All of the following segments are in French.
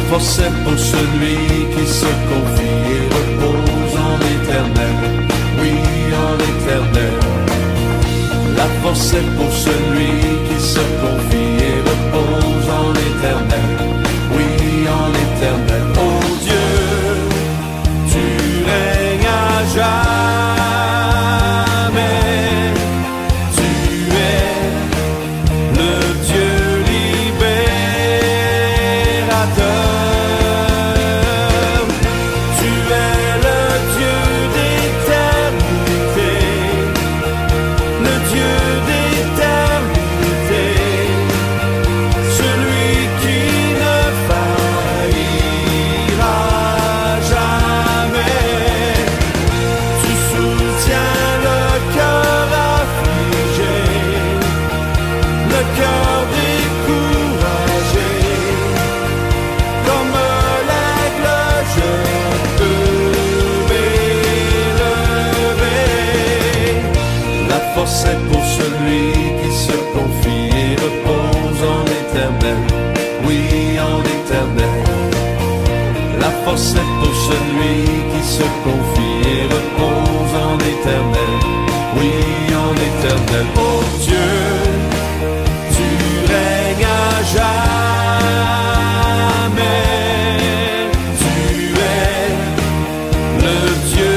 force est pour celui qui se confie et repose en l'éternel. Oui, en l'éternel. La force est pour celui qui se confie et repose en l'éternel. Oui, en l'éternel. Oh Dieu, tu règnes à jamais. Tu es le Dieu libérateur. Tu es le Dieu d'éternité. Le Dieu d'éternité, celui qui ne faillira jamais. Tu soutiens le cœur affligé, le cœur découragé. Comme l'aigle, je peux m'élever. La force est pour celui qui se confie et repose en l'éternel. Oui, en l'éternel. La force est pour celui qui se confie et repose en l'éternel. Oui, en l'éternel. Oh Dieu, tu règnes à jamais. Tu es le Dieu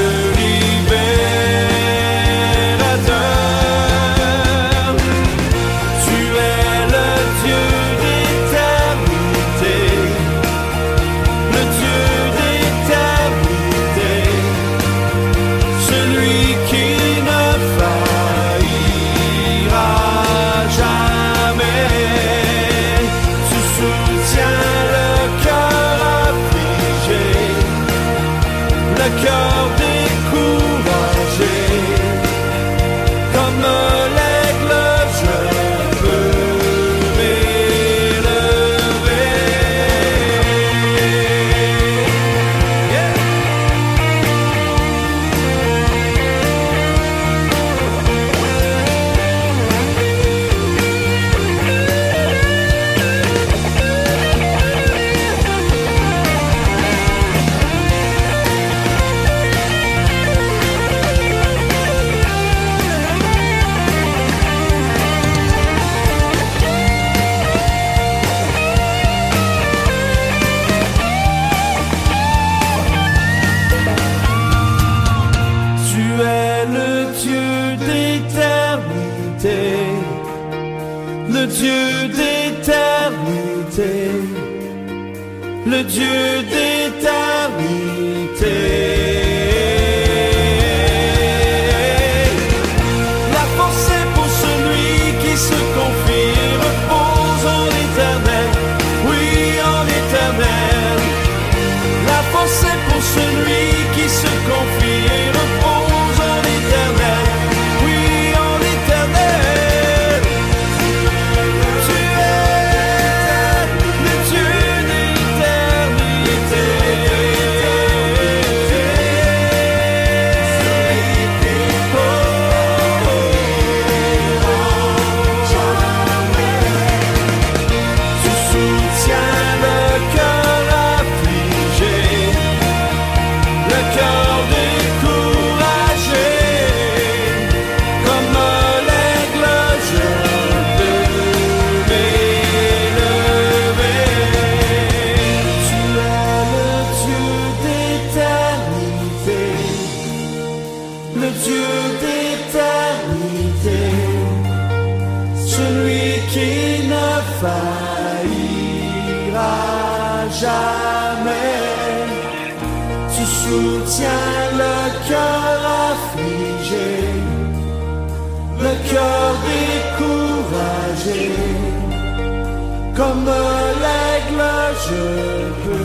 libérateur. Tu es le Dieu d'éternité. Le Dieu d'éternité. Celui qui ne faillira jamais. Tu soutiens le cœur affligé, le cœur découragé. Comme l'aigle, je peux m'élever. Yeah. Tu es le Dieu d'éternité, le Dieu d'éternité, le Dieu d'éternité. La force est pour celui qui se confie et repose en l'éternel. Oui, en l'éternel. La force est pour celui qui se confie et repose en l'éternel. Oui, en l'éternel. Tu es le Dieu d'éternité. Tu soutiens le cœur affligé, le cœur découragé. Comme l'aigle, je peux m'élever. Tu es le Dieu d'éternité, le Dieu d'éternité, celui qui ne faillira jamais. Tu soutiens le cœur affligé, le cœur découragé. Comme l'aigle, je peux